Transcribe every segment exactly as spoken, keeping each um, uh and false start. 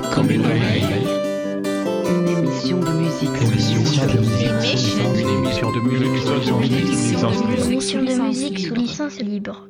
Comme une oreille. Une émission de musique. Une émission de musique. Une émission de musique. Une émission de musique sous licence libre.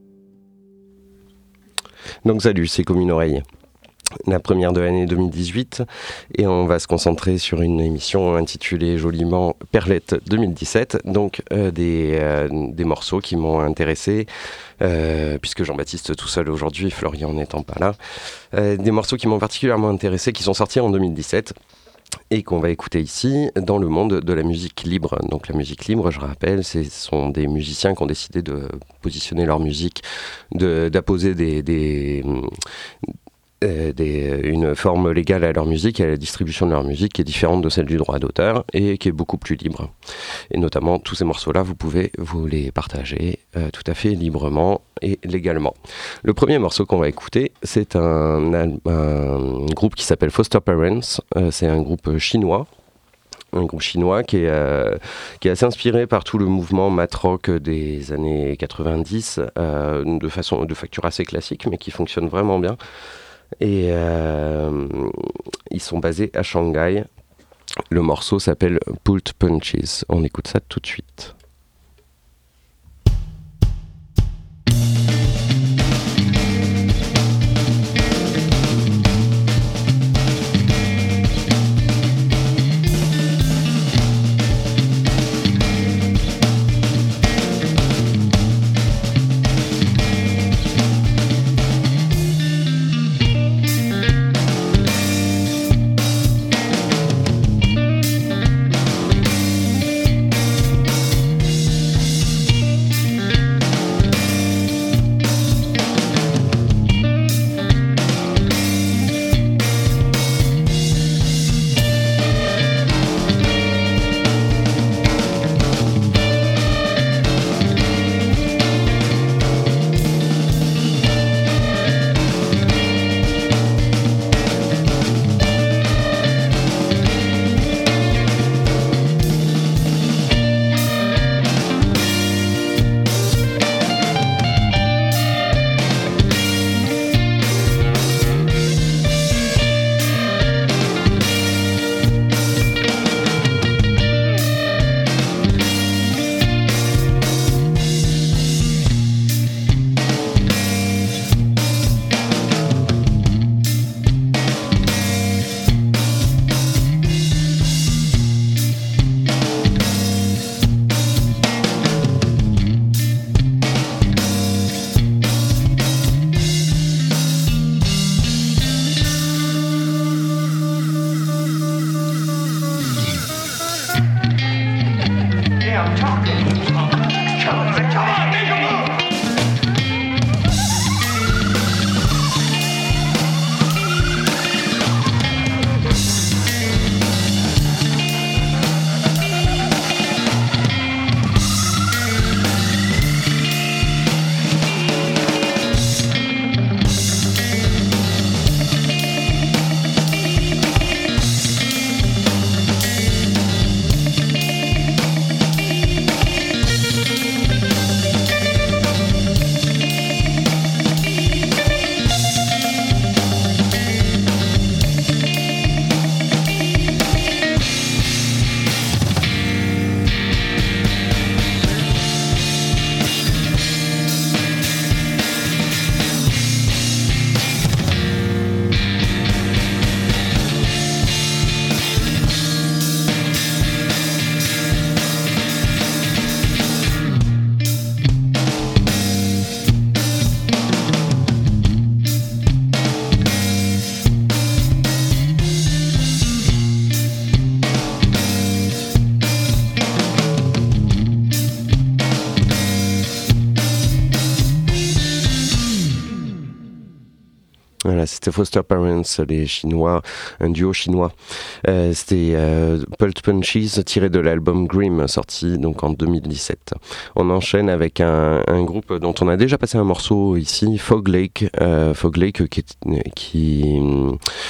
Donc salut, c'est Comme une oreille. La première de l'année deux mille dix-huit et on va se concentrer sur une émission intitulée joliment Perlette deux mille dix-sept, donc euh, des, euh, des morceaux qui m'ont intéressé euh, puisque Jean-Baptiste est tout seul aujourd'hui, Florian n'étant pas là, euh, des morceaux qui m'ont particulièrement intéressé, qui sont sortis en deux mille dix-sept et qu'on va écouter ici dans le monde de la musique libre. Donc la musique libre, je rappelle, ce sont des musiciens qui ont décidé de positionner leur musique, de, d'apposer des... des Euh, des, une forme légale à leur musique et à la distribution de leur musique qui est différente de celle du droit d'auteur et qui est beaucoup plus libre. Et notamment, tous ces morceaux-là, vous pouvez vous les partager euh, tout à fait librement et légalement. Le premier morceau qu'on va écouter, c'est un, un, un groupe qui s'appelle Foster Parents. Euh, c'est un groupe chinois. Un groupe chinois qui est, euh, qui est assez inspiré par tout le mouvement mat rock des années quatre-vingt-dix, euh, de, façon, de facture assez classique, mais qui fonctionne vraiment bien. Et euh, ils sont basés à Shanghai. Le morceau s'appelle Pulled Punches. On écoute ça tout de suite. Voilà, c'était Foster Parents, les Chinois, un duo chinois. Euh, c'était euh, Pulled Punches tiré de l'album Grim, sorti donc en deux mille dix-sept. On enchaîne avec un, un groupe dont on a déjà passé un morceau ici, Fog Lake. Euh, Fog Lake qui, qui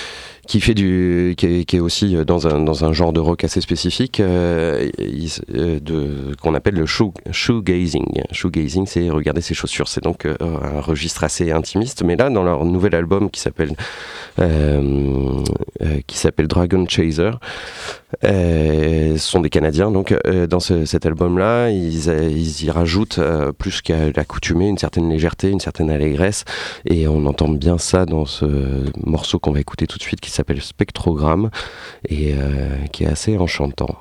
qui fait du, qui est, qui est aussi dans un dans un genre de rock assez spécifique, euh, il, euh, de qu'on appelle le shoe, shoegazing. Shoegazing, c'est regarder ses chaussures. C'est donc euh, un registre assez intimiste. Mais là, dans leur nouvel album qui s'appelle euh, euh, qui s'appelle Dragon Chaser, euh, ce sont des Canadiens. Donc, euh, dans ce, cet album-là, ils, ils y rajoutent euh, plus qu'à l'accoutumée une certaine légèreté, une certaine allégresse, et on entend bien ça dans ce morceau qu'on va écouter tout de suite, qui s'appelle Spectrogramme, et euh, qui est assez enchantant.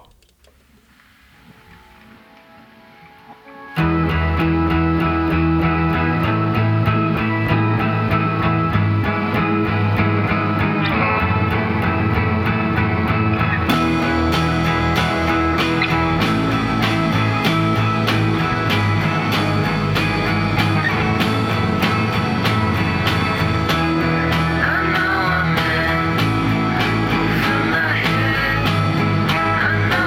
I know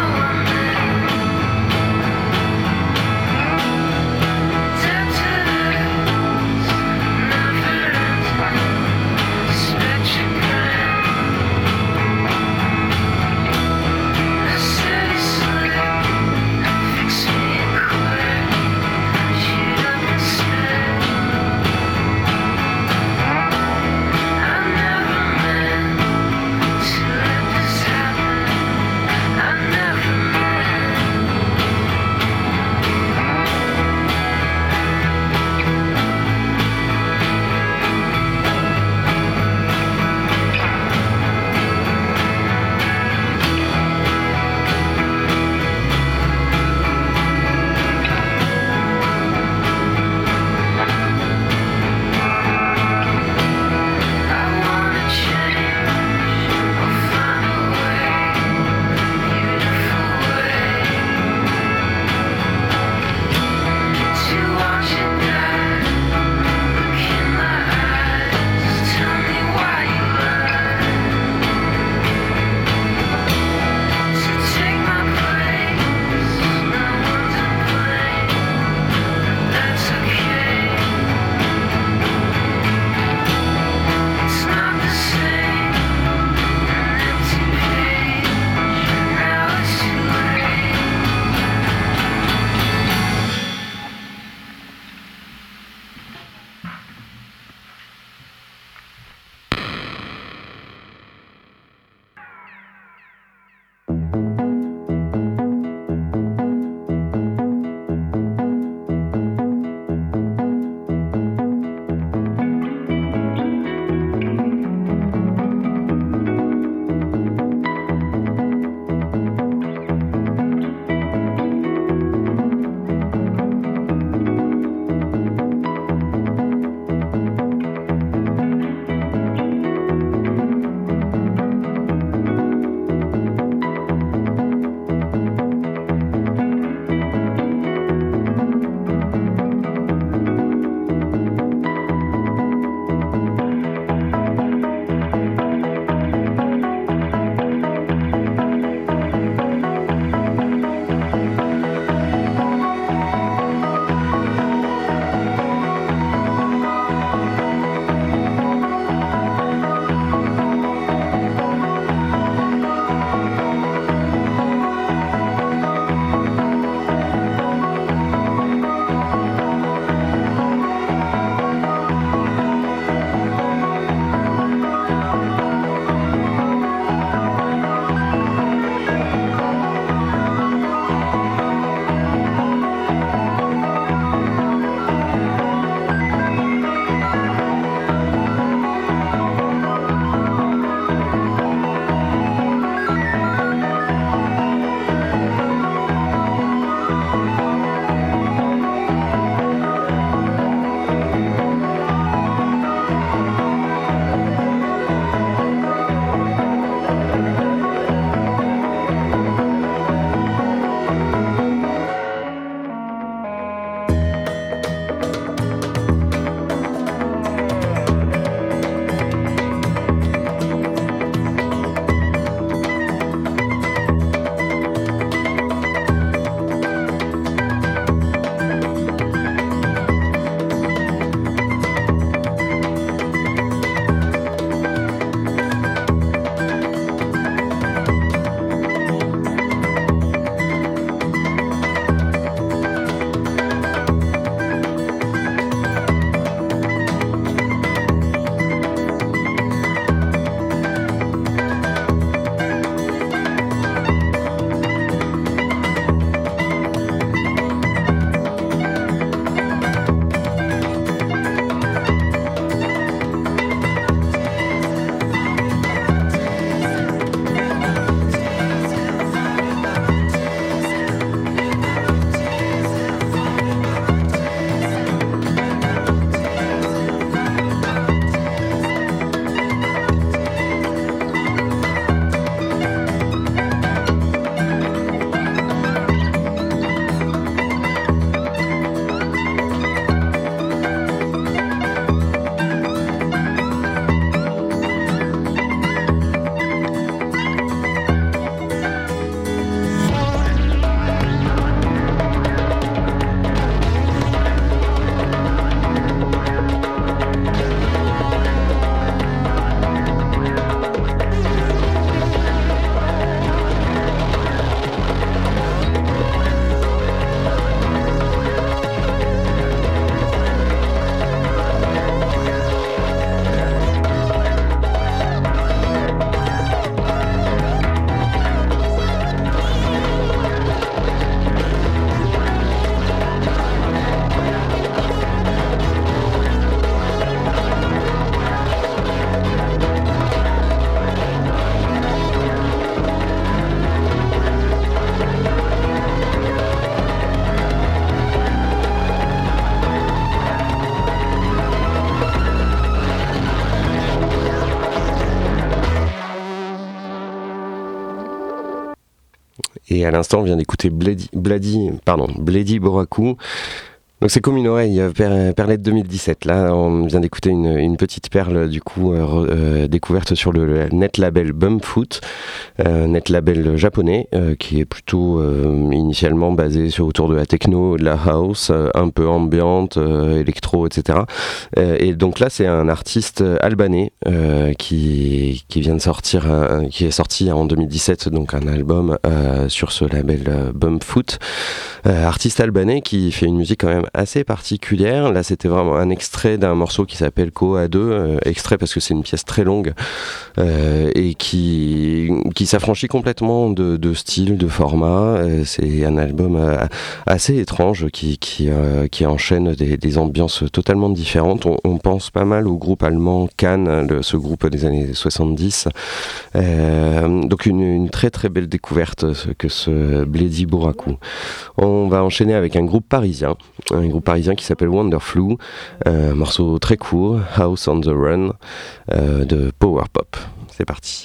Et à l'instant, on vient d'écouter Bloody, Bloody, pardon, Bloody Boraku. Donc c'est comme une oreille, per, Perlette deux mille dix-sept. Là, on vient d'écouter une, une petite perle, du coup, euh, euh, découverte sur le, le net label Bumpfoot, euh, net label japonais, euh, qui est plutôt euh, initialement basé sur autour de la techno, de la house, euh, un peu ambiante, euh, électro, et cetera. Euh, et donc là, c'est un artiste albanais euh, qui qui vient de sortir, euh, qui est sorti en deux mille dix-sept, donc un album euh, sur ce label euh, Bumpfoot. Euh, artiste albanais qui fait une musique quand même assez particulière. Là, c'était vraiment un extrait d'un morceau qui s'appelle Ko A deux, euh, extrait parce que c'est une pièce très longue euh, et qui qui s'affranchit complètement de, de style, de format. Euh, c'est un album euh, assez étrange qui qui euh, qui enchaîne des, des ambiances totalement différentes. On, on pense pas mal au groupe allemand Can, le, ce groupe des années soixante-dix. Euh, donc une, une très très belle découverte ce, que ce Bloody Boraku. On va enchaîner avec un groupe parisien, un groupe parisien qui s'appelle Wonderflu, un morceau très court, House on the Run, euh, de Power Pop. C'est parti.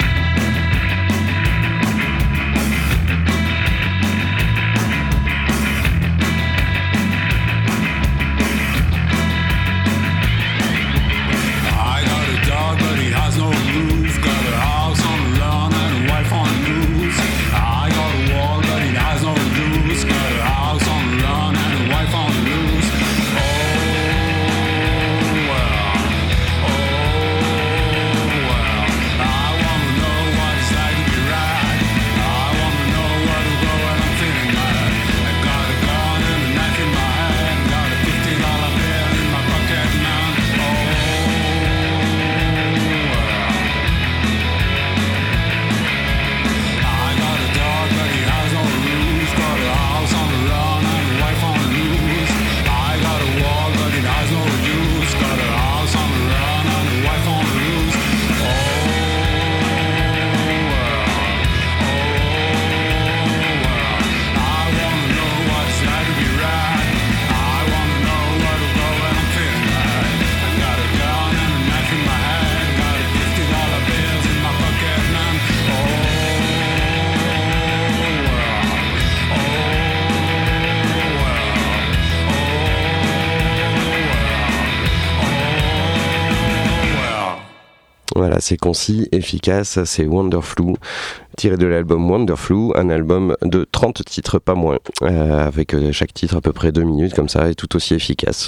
Voilà, c'est concis, efficace, c'est Wonderflu, tiré de l'album Wonderflu, un album de trente titres, pas moins, euh, avec euh, chaque titre à peu près deux minutes, comme ça, et tout aussi efficace.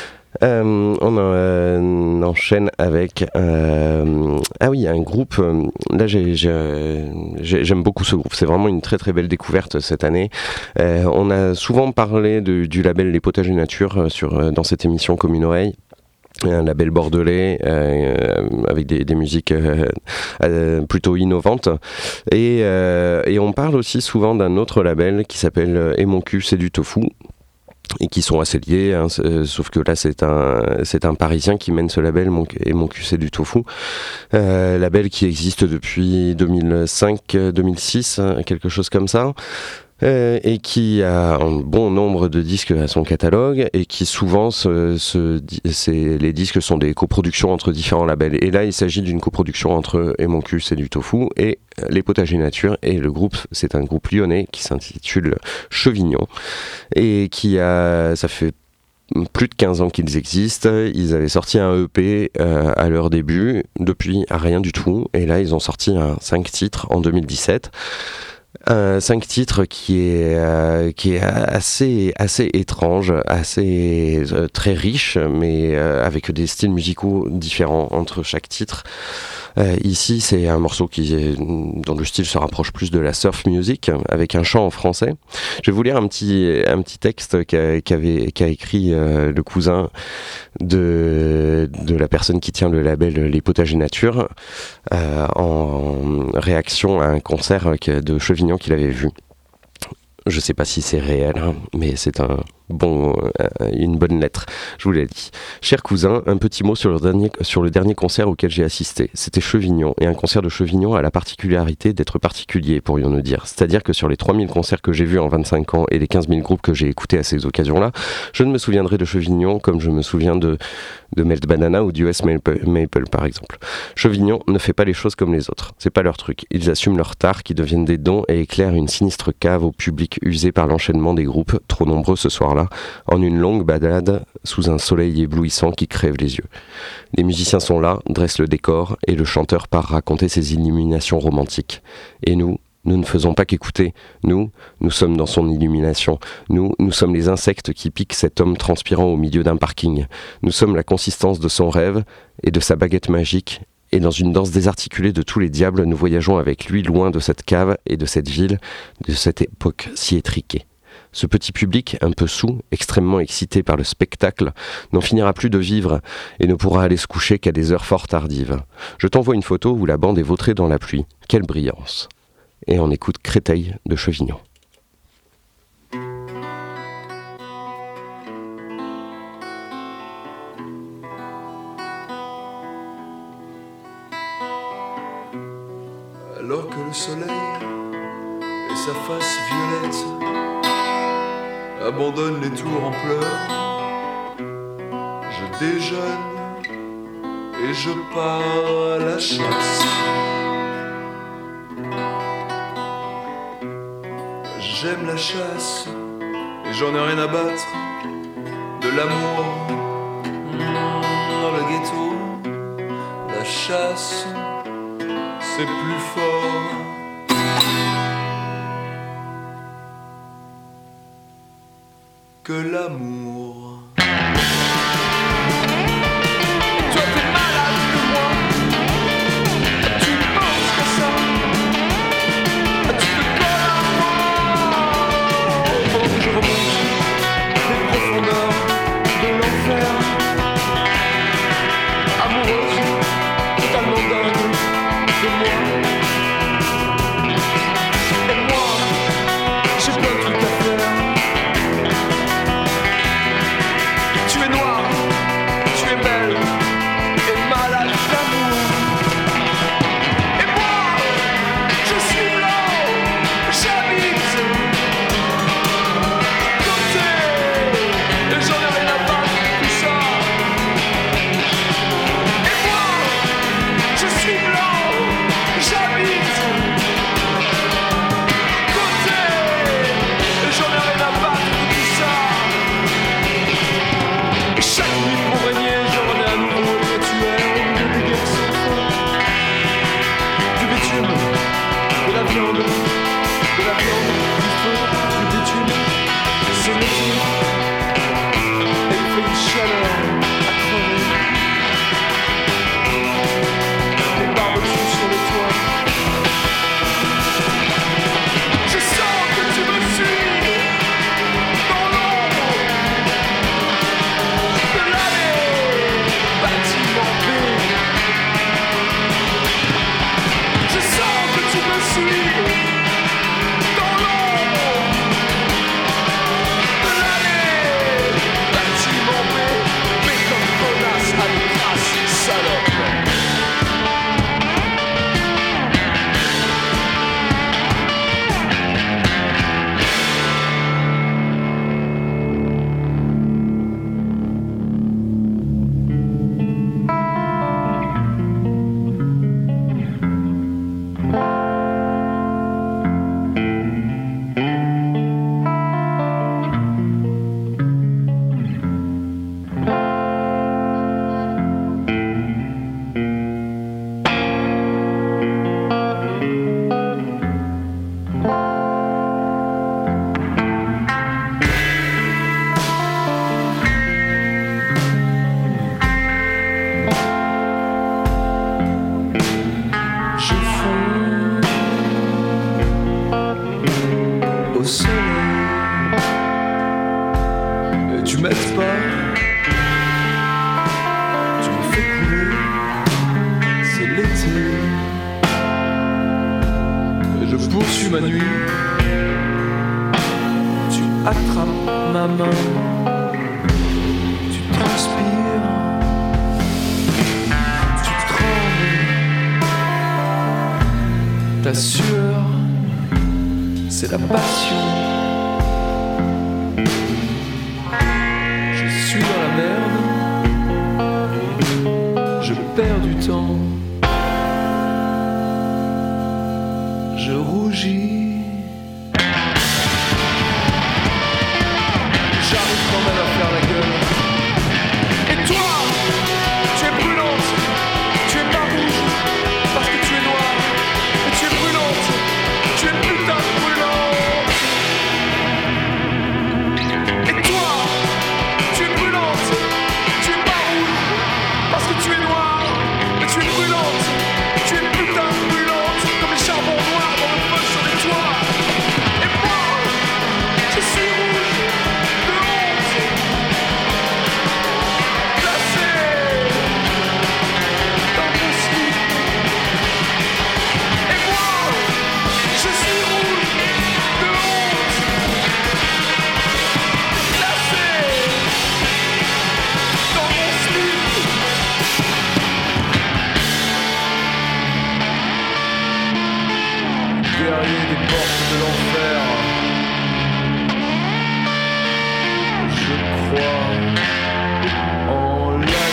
Euh, on, euh, on enchaîne avec euh, ah oui un groupe euh, là j'ai, j'ai, j'aime beaucoup ce groupe, c'est vraiment une très très belle découverte cette année. Euh, on a souvent parlé de, du label Les Potagers Nature sur, dans cette émission Comme une oreille, un label bordelais euh, avec des, des musiques euh, euh, plutôt innovantes et, euh, et on parle aussi souvent d'un autre label qui s'appelle Et mon cul c'est du tofu, et qui sont assez liés, hein, sauf que là c'est un c'est un Parisien qui mène ce label, mon, Et mon cul c'est du tofu, euh, label qui existe depuis deux mille cinq deux mille six, quelque chose comme ça. Euh, et qui a un bon nombre de disques à son catalogue et qui souvent se, se, c'est, les disques sont des coproductions entre différents labels, et là il s'agit d'une coproduction entre Et mon cul c'est du tofu et Les Potagers Nature, et le groupe c'est un groupe lyonnais qui s'intitule Chevignon et qui a ça fait plus de quinze ans qu'ils existent. Ils avaient sorti un E P euh, à leur début, depuis rien du tout, et là ils ont sorti un cinq titres en deux mille dix-sept. Un cinq titres qui est euh, qui est assez assez étrange, assez euh, très riche, mais euh, avec des styles musicaux différents entre chaque titre. Euh, ici, c'est un morceau qui est, dont le style se rapproche plus de la surf music, avec un chant en français. Je vais vous lire un petit un petit texte qu'a, qu'avait qu'a écrit euh, le cousin de de la personne qui tient le label Les Potagers Nature, euh, en réaction à un concert de Chevignon qu'il avait vu. Je sais pas si c'est réel, hein, mais c'est un bon, euh, une bonne lettre, je vous l'ai dit. Cher cousin, un petit mot sur le dernier, sur le dernier concert auquel j'ai assisté. C'était Chevignon, et un concert de Chevignon a la particularité d'être particulier, pourrions-nous dire. C'est-à-dire que sur les trois mille concerts que j'ai vus en vingt-cinq ans et les quinze mille groupes que j'ai écoutés à ces occasions-là, je ne me souviendrai de Chevignon comme je me souviens de, de Melt Banana ou du U S Maple, Maple, par exemple. Chevignon ne fait pas les choses comme les autres, c'est pas leur truc. Ils assument leur tard qui deviennent des dons et éclairent une sinistre cave au public usé par l'enchaînement des groupes, trop nombreux ce soir-là, en une longue balade sous un soleil éblouissant qui crève les yeux. Les musiciens sont là, dressent le décor, et le chanteur part raconter ses illuminations romantiques. Et nous, nous ne faisons pas qu'écouter. Nous, nous sommes dans son illumination. Nous, nous sommes les insectes qui piquent cet homme transpirant au milieu d'un parking. Nous sommes la consistance de son rêve et de sa baguette magique. Et dans une danse désarticulée de tous les diables, nous voyageons avec lui loin de cette cave et de cette ville, de cette époque si étriquée. Ce petit public, un peu saoul, extrêmement excité par le spectacle, n'en finira plus de vivre et ne pourra aller se coucher qu'à des heures fort tardives. Je t'envoie une photo où la bande est vautrée dans la pluie. Quelle brillance! Et on écoute Créteil de Chevignon. Alors que le soleil et sa face violette abandonnent les tours en pleurs, je déjeune et je pars à la chasse. J'aime la chasse et j'en ai rien à battre de l'amour dans le ghetto. La chasse, c'est plus fort que l'amour. Toi t'es malade que moi, tu ne penses qu'à ça, tu te colles à moi. Pendant que je remonte les profondeurs de l'enfer, amoureuse, totalement dingue de moi. Et moi, j'ai plein de trucs à faire. Tu es noire, tu es belle et malade d'amour. Et moi, je suis blanc, j'habite côté et j'en ai rien à battre de tout ça. Et moi, je suis blanc, j'habite côté et j'en ai rien à battre de tout ça. Et chaque nuit pour régner, je renais à nouveau le rituel de des guerres sans fin. Du bitume, de la viande, de la viande, du feu, du bitume. C'est l'été, et il fait une chaleur à crever. Des barbecues sur les toits. Je sens que tu me suis dans l'ombre de l'allée, bâtiment B. Je sens que tu me suis dans l'ombre de l'allée, bâtiment B. Mais comme connasse à une trace, salope. Je fonds au soleil et tu m'aides pas, tu me fais couler, c'est l'été et je poursuis ma nuit, tu attrapes ma main, tu transpires, tu trembles, ta sueur, c'est la passion. Je suis dans la merde, je perds du temps, je rougis. J'arrive quand même à faire la gueule. Et toi, tu es brûlante, tu es pas rouge, parce que tu es noire. Et tu es brûlante, tu es putain de brûlante. Et toi, tu es brûlante, tu es pas rouge, parce que tu es noire. Et tu es brûlante, tu es putain de brûlante, comme les charbons noirs dans le feu sur les toits. Et moi, je suis rouge. Guerrier des portes de l'enfer, je crois en la nuit.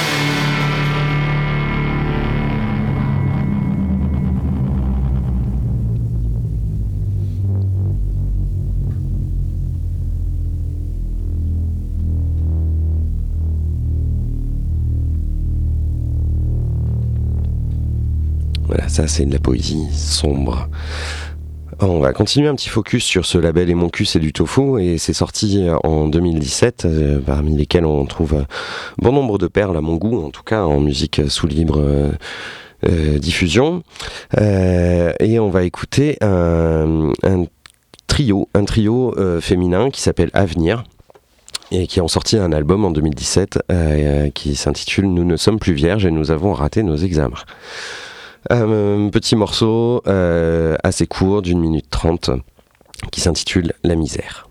Voilà, ça c'est de la poésie sombre. On va continuer un petit focus sur ce label Et mon cul c'est du tofu, et c'est sorti en deux mille dix-sept, euh, parmi lesquels on trouve euh, bon nombre de perles à mon goût, en tout cas en musique sous libre euh, euh, diffusion. Euh, et on va écouter un, un trio, un trio euh, féminin qui s'appelle Avenir, et qui ont sorti un album en deux mille dix-sept euh, qui s'intitule Nous ne sommes plus vierges et nous avons raté nos examens. Un petit morceau euh, assez court d'une minute trente qui s'intitule La misère.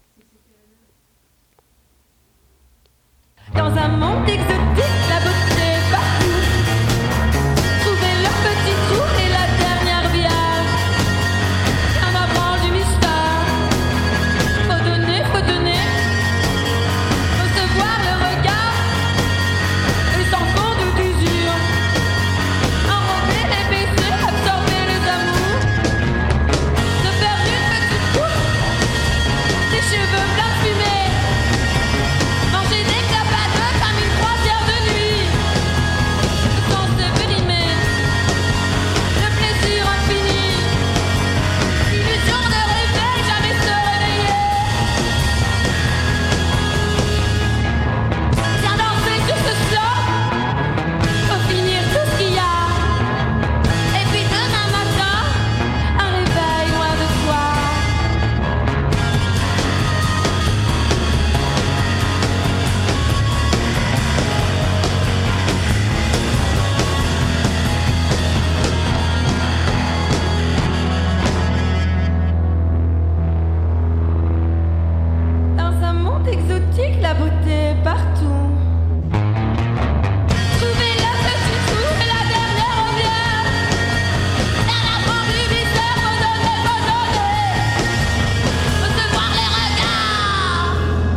Dans un monde exotique, la beauté partout. Trouver le petit trou et la dernière bière. Un moment du mystère. Faut donner, faut donner. Recevoir le regard. Et sans fond de d'usure. Enrober les baisers, absorber les amours. Se faire une petite coupe. Des cheveux blancs fumés. Manger des clopes à deux comme une croisière de nuit. Sans se venimer. Le plaisir infini. Illusion de rêver, jamais se réveiller. Viens danser sur ce slow. Faut finir tout ce qu'il y a. Et puis demain matin, un réveil loin de toi. Dans un monde exotique, la beauté est partout. Trouver le petit trou et la dernière rivière. Rien à prendre du viseur, faut donner, faut donner. Recevoir les regards.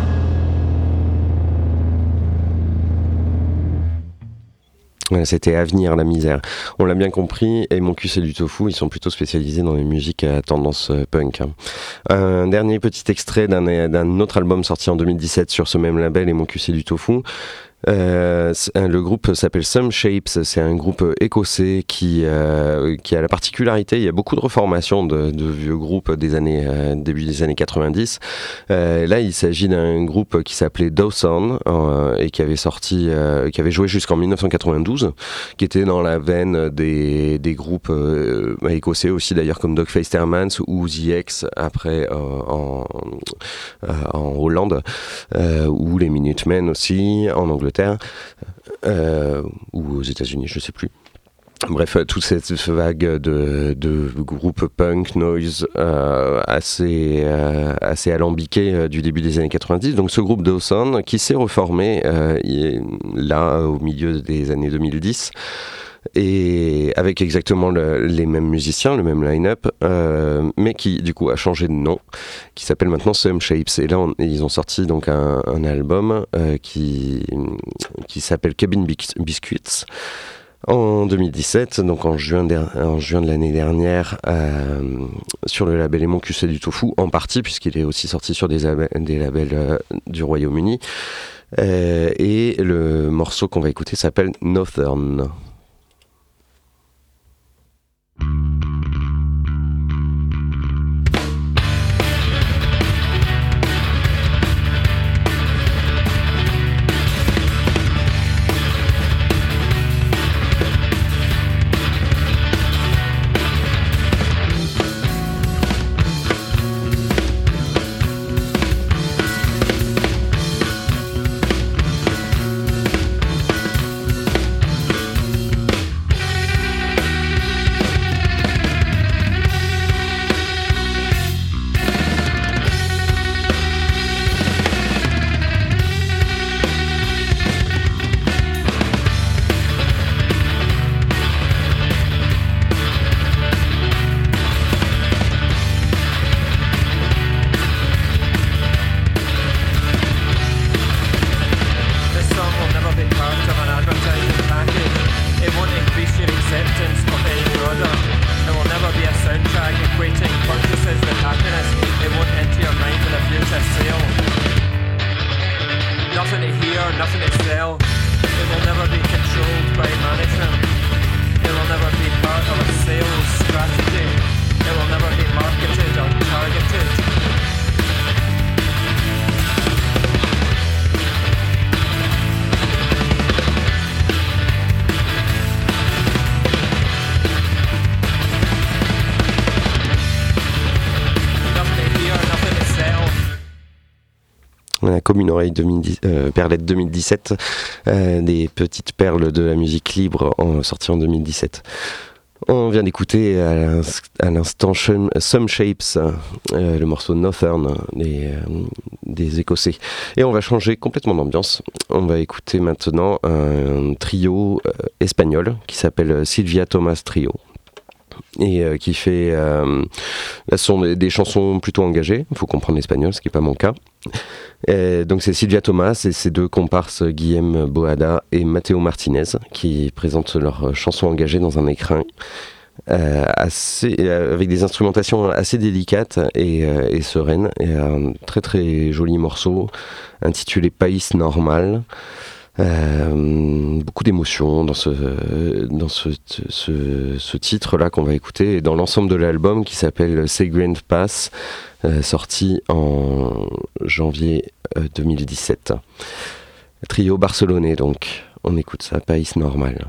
Voilà, c'était Avenir, La misère. On l'a bien compris, Et mon cul c'est du tofu, ils sont plutôt spécialisés dans les musiques à tendance euh, punk. Hein. Un dernier petit extrait d'un, d'un autre album sorti en deux mille dix-sept sur ce même label, Et mon cul c'est du tofu. Euh, le groupe s'appelle Some Shapes, c'est un groupe écossais qui, euh, qui a la particularité, il y a beaucoup de reformations de, de vieux groupes des années, euh, début des années quatre-vingt-dix. Euh, là, il s'agit d'un groupe qui s'appelait Dawson euh, et qui avait sorti, euh, qui avait joué jusqu'en dix-neuf cent quatre-vingt-douze, qui était dans la veine des, des groupes euh, écossais aussi d'ailleurs comme Dogface Termans ou The X après euh, en, euh, en Hollande euh, ou les Minutemen aussi en Angleterre. Euh, ou aux États-Unis, je sais plus. Bref, toute cette vague de, de groupes punk, noise, euh, assez, euh, assez alambiqué euh, du début des années quatre-vingt-dix. Donc ce groupe Dawson qui s'est reformé euh, là au milieu des années deux mille dix et avec exactement le, les mêmes musiciens, le même line-up, euh, mais qui du coup a changé de nom, qui s'appelle maintenant Some Shapes. Et là on, ils ont sorti donc un, un album euh, qui, qui s'appelle Cabin Biscuits en deux mille dix-sept, donc en juin, der- en juin de l'année dernière, euh, sur le label Hémoncusse du Tofu, en partie, puisqu'il est aussi sorti sur des, ab- des labels euh, du Royaume-Uni. Euh, et le morceau qu'on va écouter s'appelle Northern. Comme une oreille deux mille dix, euh, Perlette deux mille dix-sept, euh, des petites perles de la musique libre en, sorties en deux mille dix-sept. On vient d'écouter à, l'inst- à l'instant Some Shapes, euh, le morceau Northern des, euh, des Écossais. Et on va changer complètement d'ambiance. On va écouter maintenant un trio euh, espagnol qui s'appelle Sylvia Thomas Trio. Et euh, qui fait euh, ce sont des, des chansons plutôt engagées, il faut comprendre l'espagnol, ce qui n'est pas mon cas. Et donc c'est Sylvia Thomas et ses deux comparses Guillem Boada et Matteo Martinez qui présentent leurs chansons engagées dans un écrin euh, assez, euh, avec des instrumentations assez délicates et, euh, et sereines, et un très très joli morceau intitulé País Normal. Euh, beaucoup d'émotions dans ce dans ce, ce, ce titre-là qu'on va écouter et dans l'ensemble de l'album qui s'appelle Seguint Pass, euh, sorti en janvier euh, deux mille dix-sept. Trio barcelonais donc, on écoute ça, País Normal.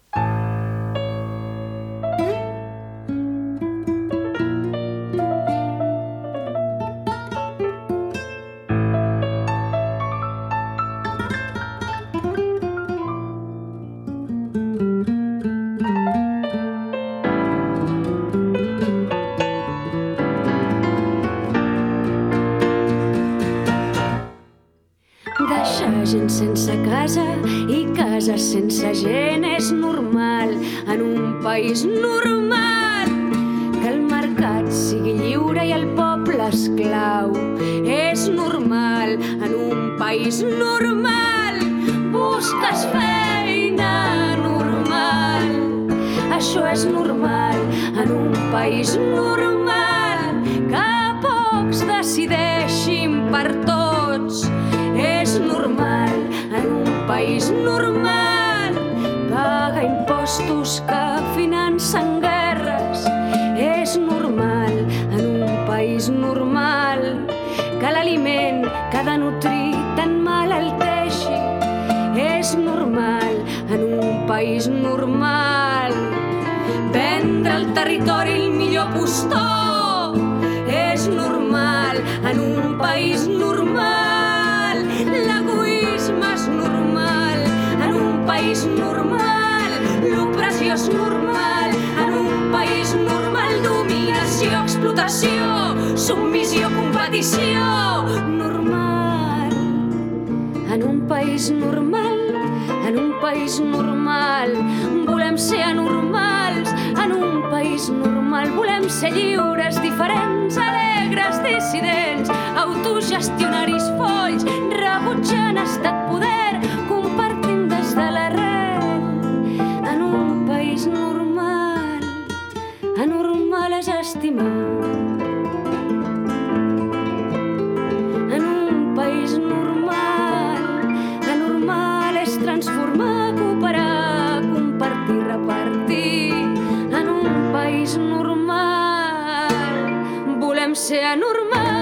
Gent sense casa i casa sense gent és normal en un país normal que el mercat sigui lliure i el poble esclau. És normal en un país normal, busques feina normal. Això és normal en un país normal que pocs decideixin per tots. És normal en un país normal pagar impostos que financen guerres. És normal en un país normal que l'aliment que ha de nutrir tan malalteixi. És normal en un país normal vendre el territori el millor postor. És normal en un país normal. L'egoisme és normal en un país normal. l'opressió és normal. En un país normal, dominació, explotació, submissió, competició. Normal. En un país normal, en un país normal, volem ser anormals. En un país normal volem ser lliures, diferents, alegres, dissidents, autogestionaris folls, rebutjant estat poder, compartint des de l'arrel. En un país normal, anormal és estimar. En un país normal, anormal és transformar, cooperar, compartir, repartir. En un país normal volem ser anormals.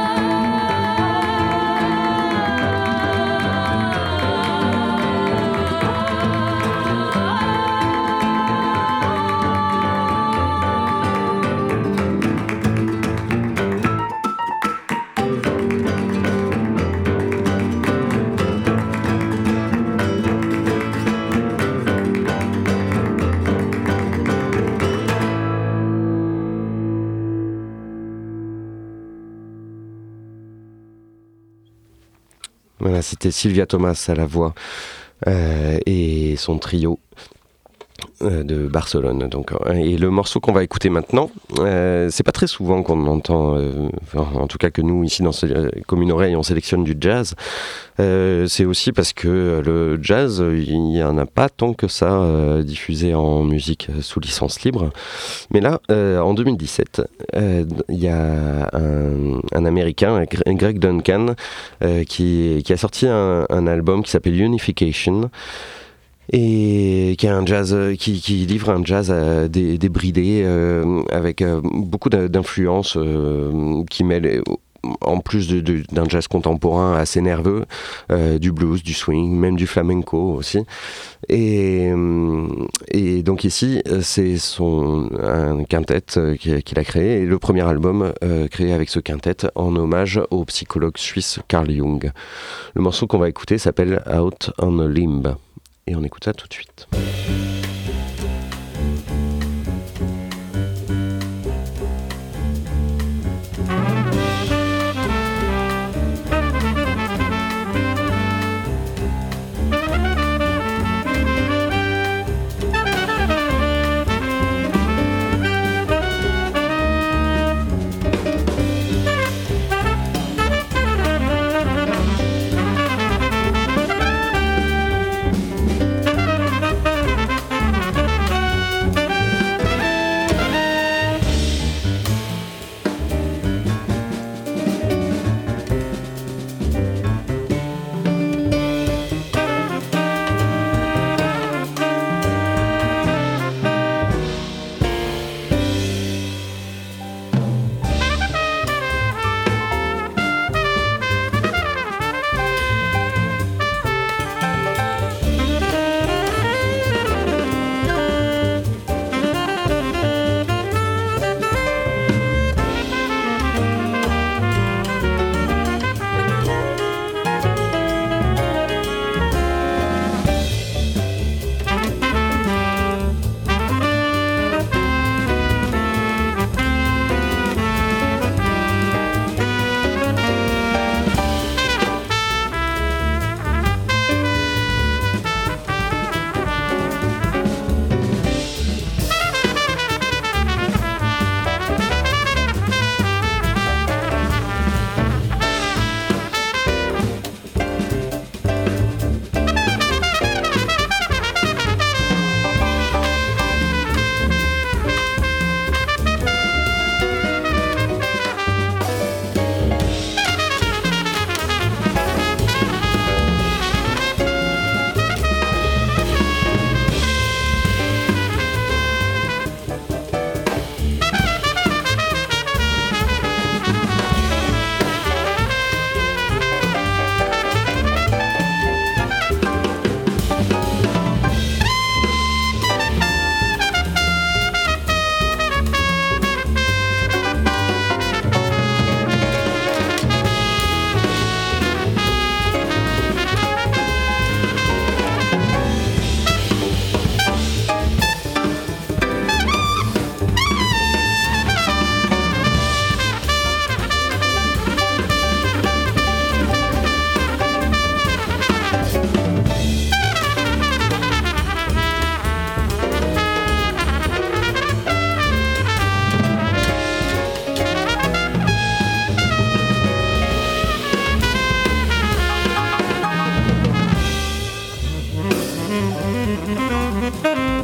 Voilà, c'était Sylvia Thomas à la voix euh, et son trio euh, de Barcelone. Donc, et le morceau qu'on va écouter maintenant, euh, c'est pas très souvent qu'on entend, euh, enfin, en tout cas que nous ici dans Commune Oreille on sélectionne du jazz. Euh, c'est aussi parce que le jazz, il n'y en a pas tant que ça euh, diffusé en musique sous licence libre. Mais là, euh, en deux mille dix-sept, euh, il y a un, un Américain, Greg Duncan, euh, qui, qui a sorti un, un album qui s'appelle Unification, et qui, a un jazz, qui, qui livre un jazz euh, dé, débridé, euh, avec euh, beaucoup d'influences euh, qui mêlent... en plus de, de, d'un jazz contemporain assez nerveux, euh, du blues, du swing, même du flamenco aussi. Et, et donc ici, c'est son, un quintet qu'il a créé, et le premier album euh, créé avec ce quintet en hommage au psychologue suisse Carl Jung. Le morceau qu'on va écouter s'appelle Out on a Limb, et on écoute ça tout de suite.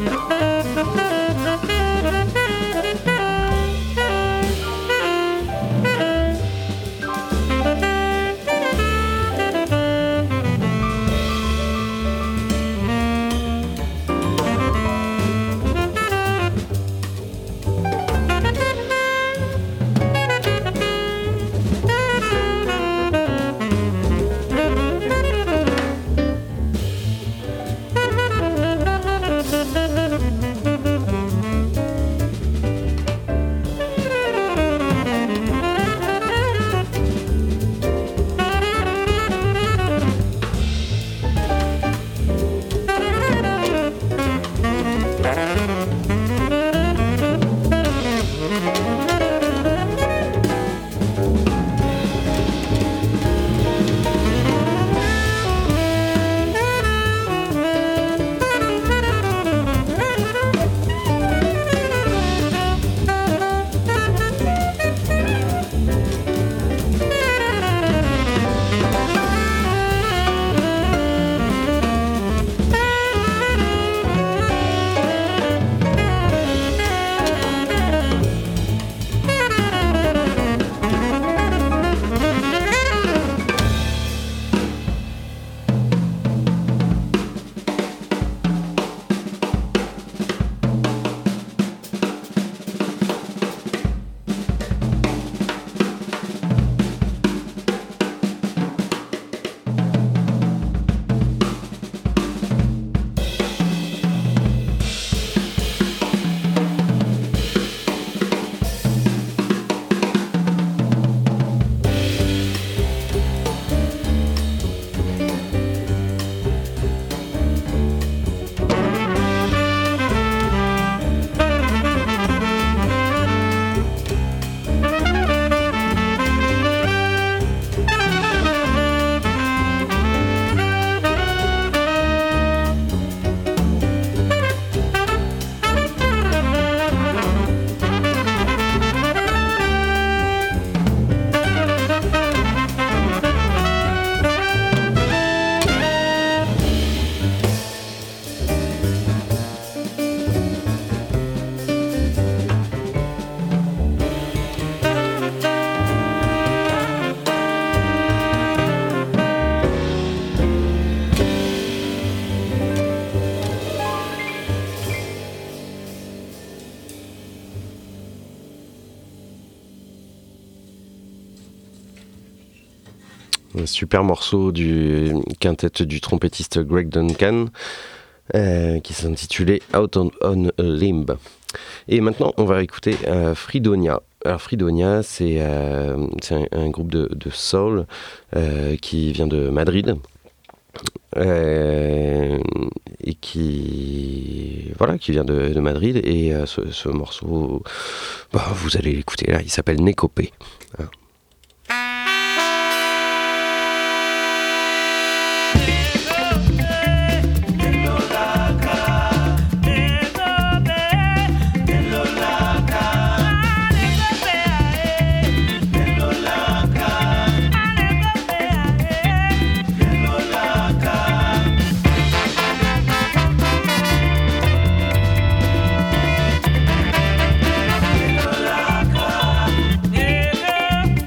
Un super morceau du quintet du trompettiste Greg Duncan euh, qui s'intitulait Out on, on a Limb. Et maintenant, on va écouter euh, Freedonia. Alors Freedonia, c'est, euh, c'est un, un groupe de, de soul euh, qui vient de Madrid. Euh, et qui voilà qui vient de, de Madrid et euh, ce, ce morceau bah, vous allez l'écouter là, il s'appelle Nécopé. Hein. Yeah.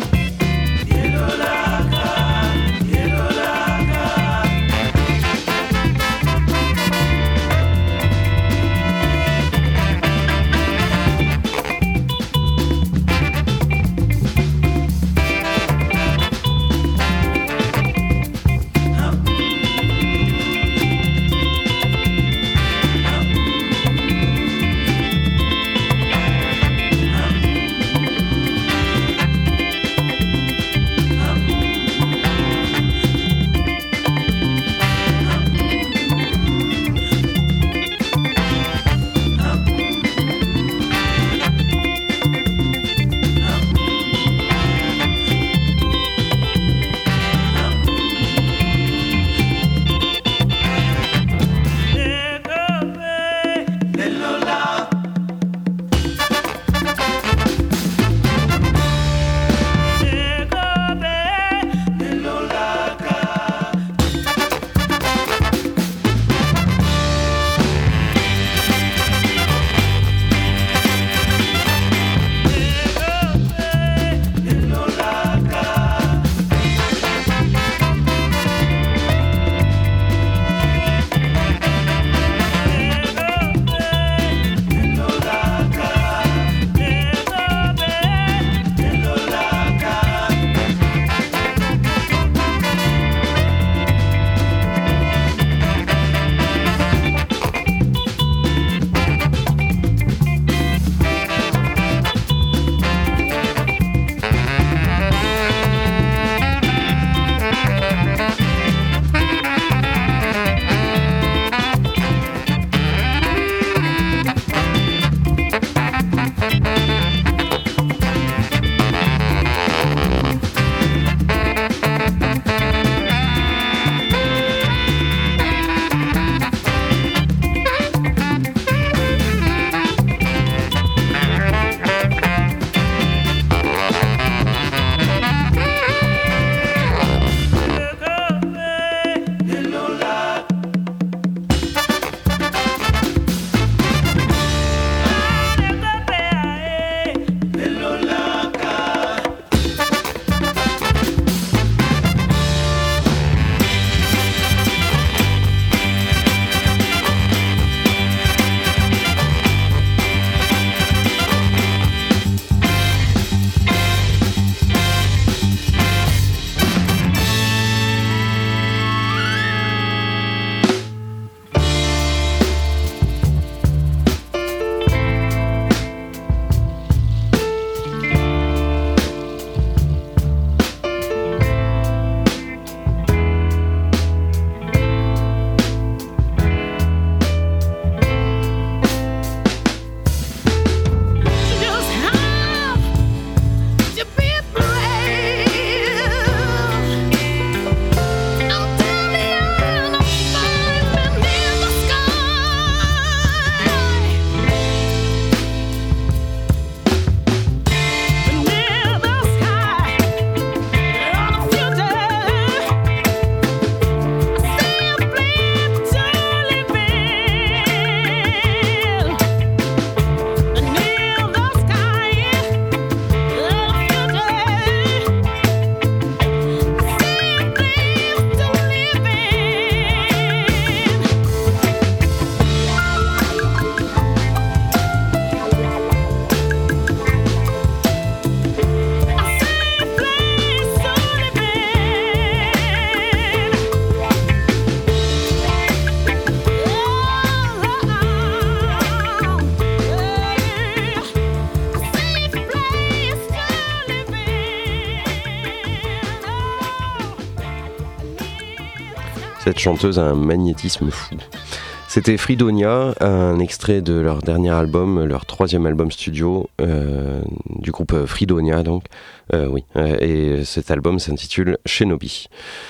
Cette chanteuse a un magnétisme fou. C'était Freedonia, un extrait de leur dernier album, leur troisième album studio, euh, du groupe Freedonia donc. Euh, oui, euh, et cet album s'intitule Shinobi.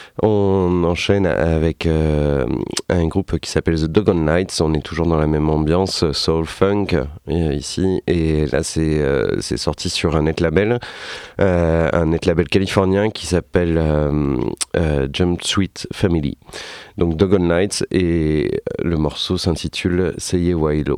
On enchaîne avec euh, un groupe qui s'appelle The Dogon Nights. On est toujours dans la même ambiance, soul funk euh, ici, et là c'est euh, c'est sorti sur un net label, euh, un net label californien qui s'appelle euh, euh, Jump Sweet Family. Donc Dogon Nights, et le morceau s'intitule Seye Wailo.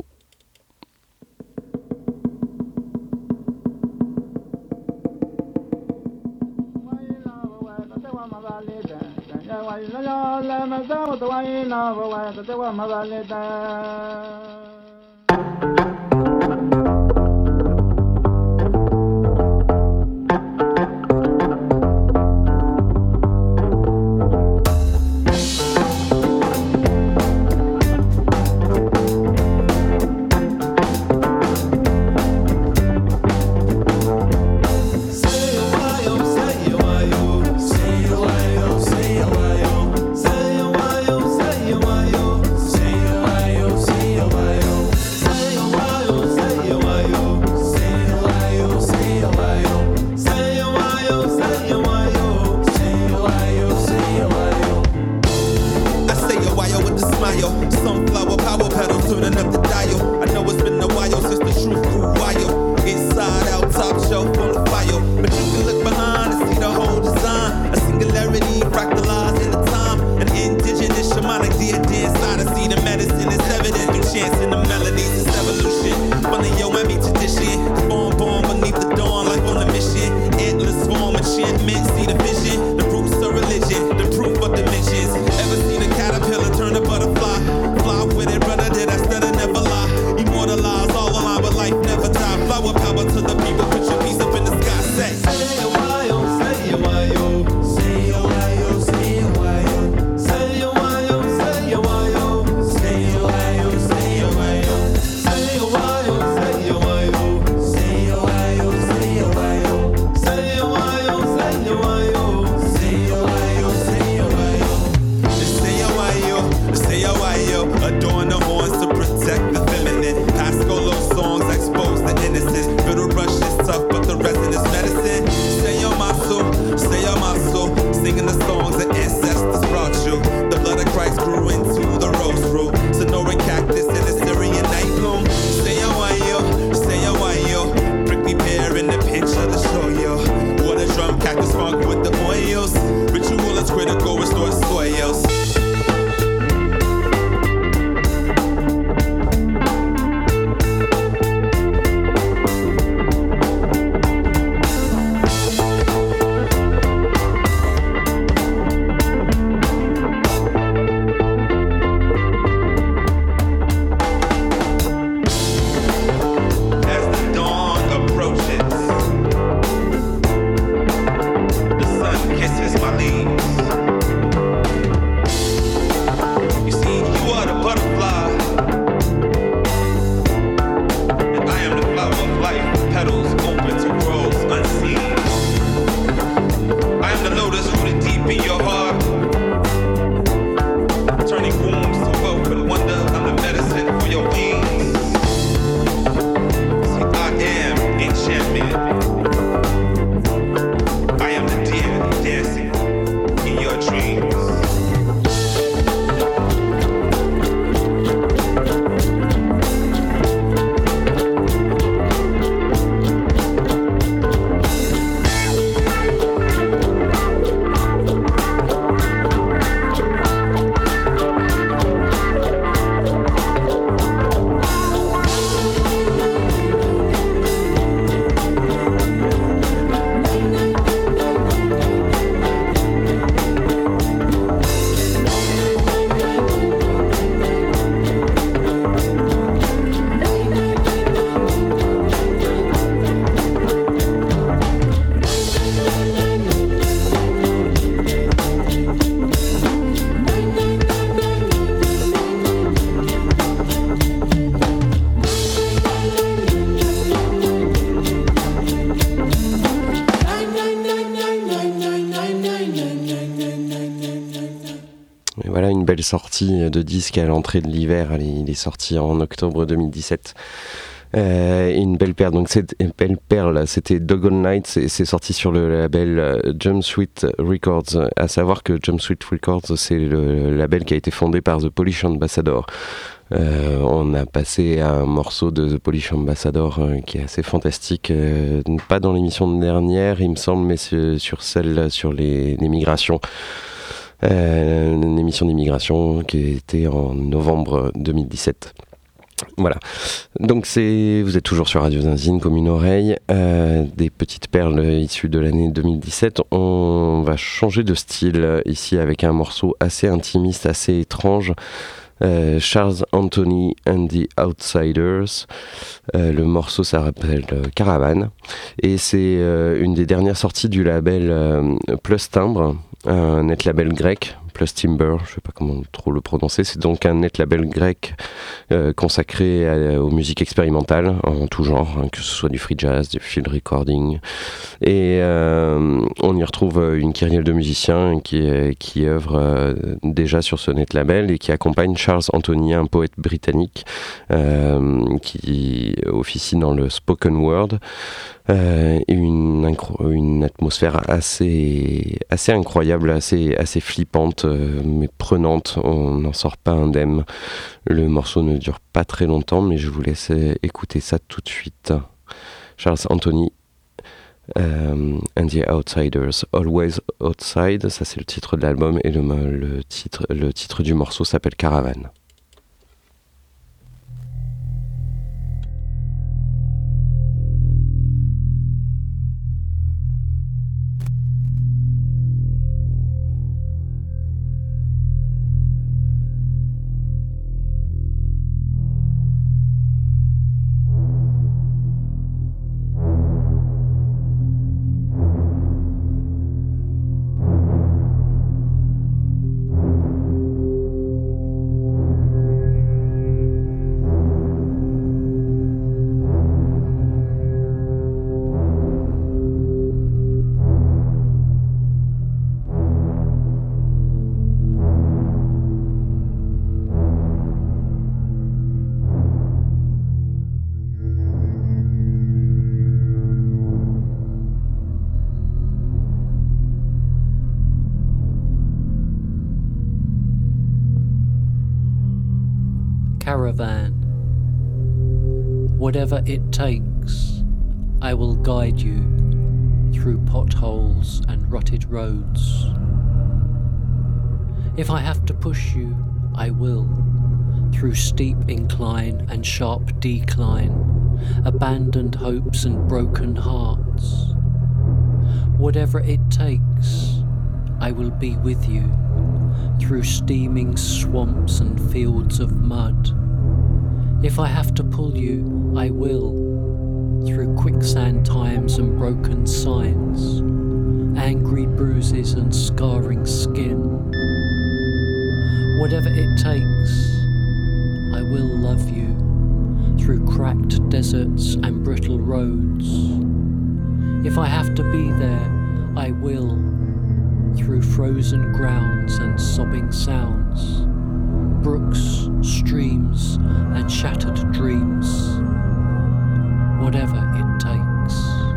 Say belle sortie de disque à l'entrée de l'hiver. Allez, il est sorti en octobre deux mille dix-sept. Euh, une belle perle, donc c'est une belle perle, c'était Dog All Night, c'est, c'est sorti sur le label euh, Jumpsuit Records. À savoir que Jumpsuit Records, c'est le label qui a été fondé par The Polish Ambassador. Euh, on a passé à un morceau de The Polish Ambassador euh, qui est assez fantastique, euh, pas dans l'émission dernière, il me semble, mais sur, sur celle sur les, les migrations. Euh, une émission d'immigration qui était en novembre deux mille dix-sept. Voilà, donc c'est, vous êtes toujours sur Radio Zinzine, comme une oreille, euh, des petites perles issues de l'année deux mille dix-sept. On va changer de style ici avec un morceau assez intimiste, assez étrange. Euh, Charles Anthony and the Outsiders. Euh, le morceau s'appelle euh, Caravane et c'est euh, une des dernières sorties du label euh, Plus Timbre, un net label grec. Plus Timber, je ne sais pas comment trop le prononcer, c'est donc un net label grec euh, consacré à, aux musiques expérimentales en tout genre, hein, que ce soit du free jazz, du field recording. Et euh, on y retrouve une kyrielle de musiciens qui, qui œuvrent euh, déjà sur ce net label et qui accompagnent Charles Anthony, un poète britannique euh, qui officie dans le spoken word. Euh, une, incro- une atmosphère assez, assez incroyable, assez, assez flippante, euh, mais prenante. On n'en sort pas indemne. Le morceau ne dure pas très longtemps, mais je vous laisse écouter ça tout de suite. Charles Anthony euh, and the Outsiders, Always Outside, ça c'est le titre de l'album, et le, le, titre, le titre du morceau s'appelle Caravane. Caravan. Whatever it takes, I will guide you through potholes and rutted roads. If I have to push you, I will, through steep incline and sharp decline, abandoned hopes and broken hearts. Whatever it takes, I will be with you, through steaming swamps and fields of mud. If I have to pull you, I will, through quicksand times and broken signs, angry bruises and scarring skin. Whatever it takes, I will love you, through cracked deserts and brittle roads. If I have to be there, I will, through frozen grounds and sobbing sounds, brooks, streams, and shattered dreams. Whatever it takes.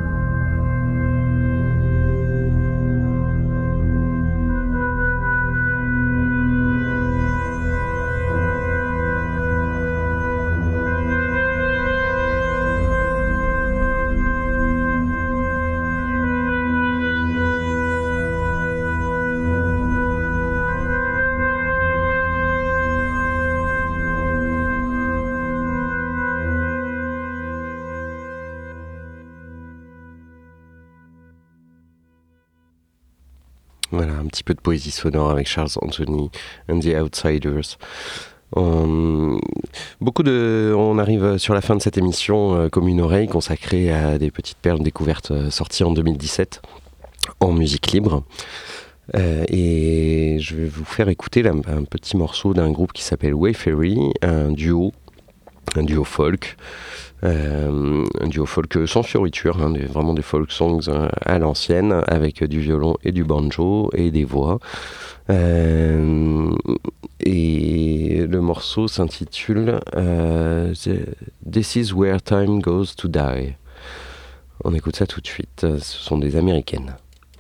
Voilà, un petit peu de poésie sonore avec Charles Anthony and the Outsiders. On, beaucoup de, on arrive sur la fin de cette émission euh, comme une oreille consacrée à des petites perles découvertes euh, sorties en deux mille dix-sept en musique libre. Euh, et je vais vous faire écouter là, un petit morceau d'un groupe qui s'appelle Wayfairy, un duo un duo folk. Euh, un duo folk sans fioriture, hein, des, vraiment des folk songs euh, à l'ancienne, avec du violon et du banjo et des voix. Euh, et le morceau s'intitule euh, This is where time goes to die. On écoute ça tout de suite, ce sont des américaines.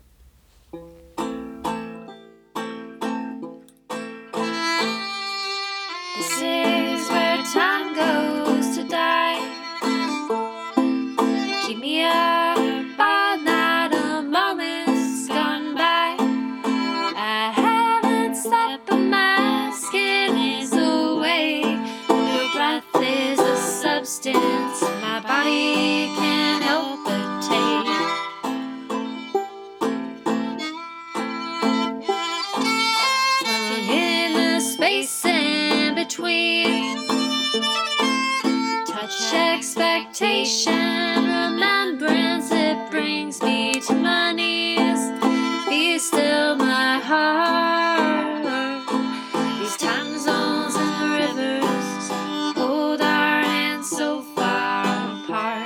This is where time goes to die. Keep me up all night, a moment's gone by. I haven't slept, but my skin is awake. Your breath is a substance my body can't help but take. Walking in the space in between, touch expectation, remembrance, it brings me to my knees. Be still my heart. These time zones and rivers hold our hands so far apart.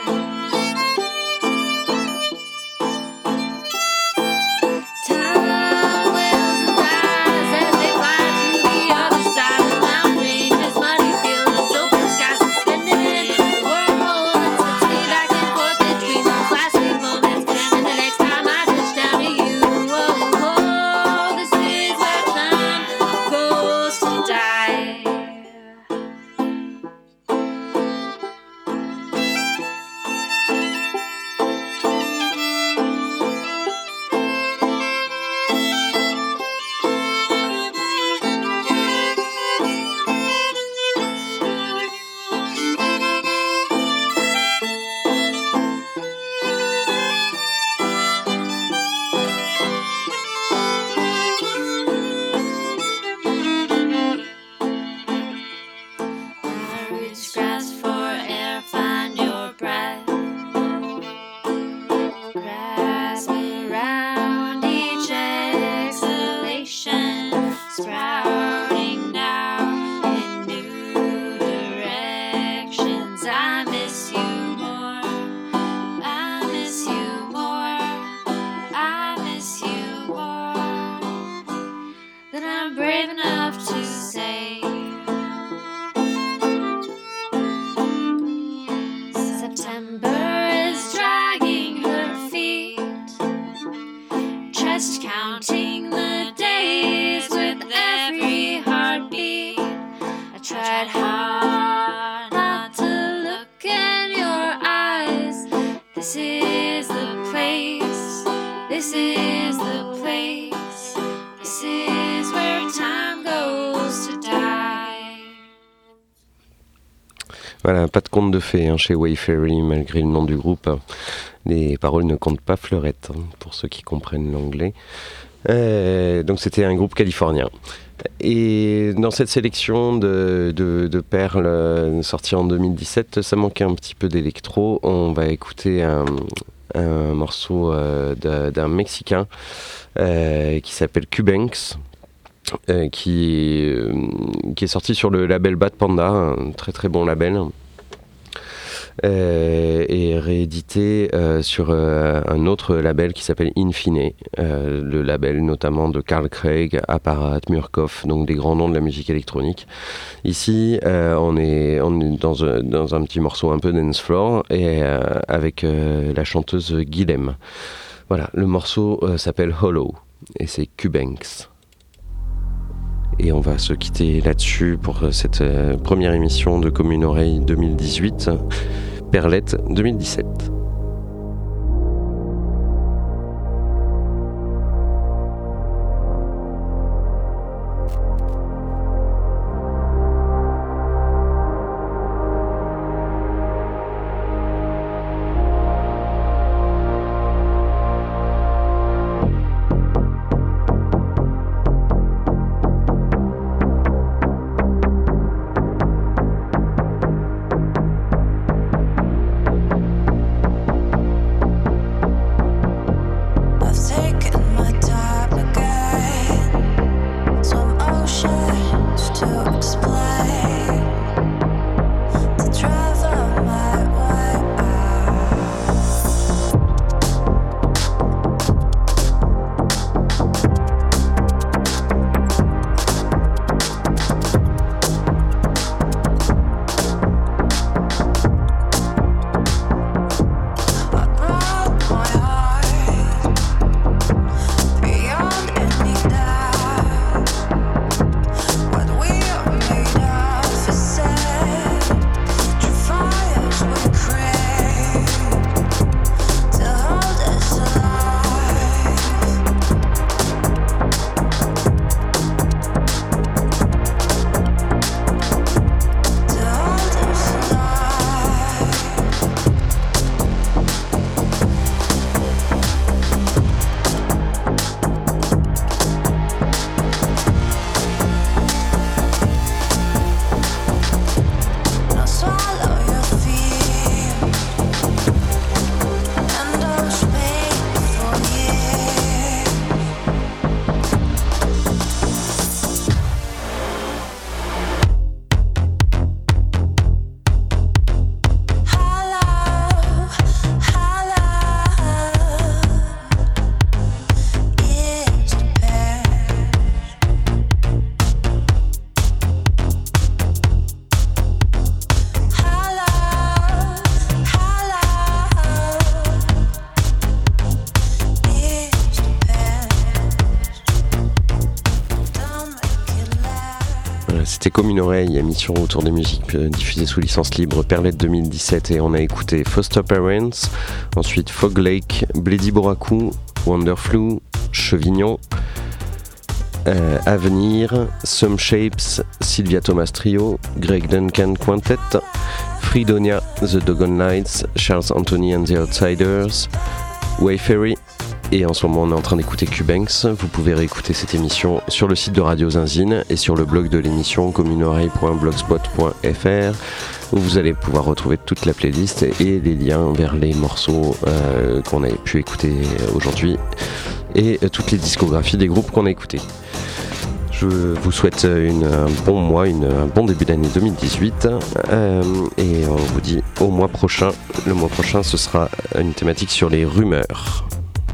Time wails and dies as they fly to the other side of the mountain ranges, muddy fields, open skies suspended. Wormhole that slips me back and forth between those last few moments, and the next time I touch down to you. Oh, oh, this is where time goes to die. Roots grasp for air, find your breath. Grasp around each exhalation, sprouting now in new directions. I miss you more, I miss you more, I miss you more than I'm brave enough to say. September is dragging her feet, just counting the days with every heartbeat. I tried hard not to look in your eyes. This is the place, this is the place, this is where time goes to die. Voilà, pas de conte de fées hein, chez Wayfaring, malgré le nom du groupe. Les paroles ne comptent pas fleurette, hein, pour ceux qui comprennent l'anglais. Euh, donc c'était un groupe californien. Et dans cette sélection de, de, de perles euh, sorties en deux mille dix-sept, ça manquait un petit peu d'électro. On va écouter un, un morceau euh, d'un, d'un Mexicain euh, qui s'appelle Cubanks. Euh, qui, euh, qui est sorti sur le label Bad Panda, un très très bon label, euh, et réédité euh, sur euh, un autre label qui s'appelle Infine, euh, le label notamment de Carl Craig, Apparat, Murkoff, donc des grands noms de la musique électronique. Ici, euh, on est, on est dans, un, dans un petit morceau un peu dance floor, et euh, avec euh, la chanteuse Guilhem. Voilà, le morceau euh, s'appelle Hollow, et c'est Cubanks. Et on va se quitter là-dessus pour cette euh, première émission de Commune Oreille deux mille dix-huit, Perlette deux mille dix-sept. C'était Commune Oreille, émission autour des musiques diffusées sous licence libre, Perlette deux mille dix-sept, et on a écouté Foster Parents, ensuite Fog Lake, Bledy Borakou, Wonderflu, Chevignon, euh, Avenir, Some Shapes, Sylvia Thomas Trio, Greg Duncan Quintet, Fredonia, The Dogon Lights, Charles Anthony and the Outsiders, Wayfairy. Et en ce moment, on est en train d'écouter Cubanks. Vous pouvez réécouter cette émission sur le site de Radio Zinzine et sur le blog de l'émission communeoreille point blogspot point f r, où vous allez pouvoir retrouver toute la playlist et les liens vers les morceaux euh, qu'on a pu écouter aujourd'hui et euh, toutes les discographies des groupes qu'on a écoutés. Je vous souhaite une, un bon mois, une, un bon début d'année deux mille dix-huit euh, et on vous dit au mois prochain. Le mois prochain, ce sera une thématique sur les rumeurs.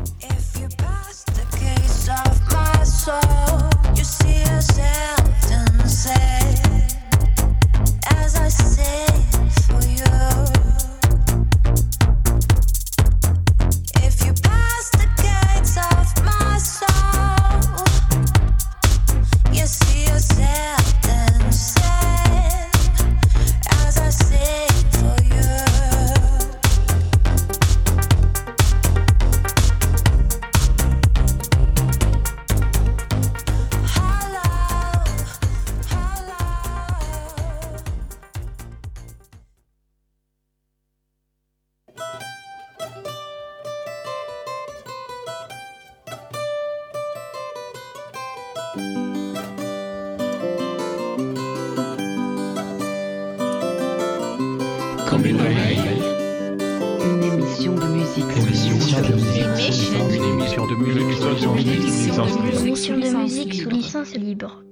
Commune Oreille. Une émission de musique. Une émission de musique. Une émission Une émission de musique. Une émission de musique. Une émission de musique sous licence libre.